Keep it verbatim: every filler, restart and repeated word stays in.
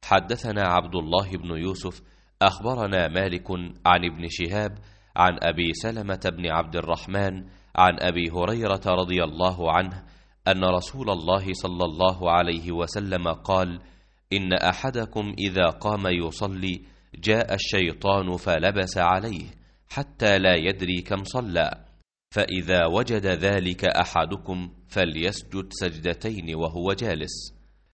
حدثنا عبد الله بن يوسف أخبرنا مالك عن ابن شهاب عن أبي سلمة بن عبد الرحمن عن أبي هريرة رضي الله عنه أن رسول الله صلى الله عليه وسلم قال: إن أحدكم إذا قام يصلي جاء الشيطان فلبس عليه حتى لا يدري كم صلى، فإذا وجد ذلك أحدكم فليسجد سجدتين وهو جالس.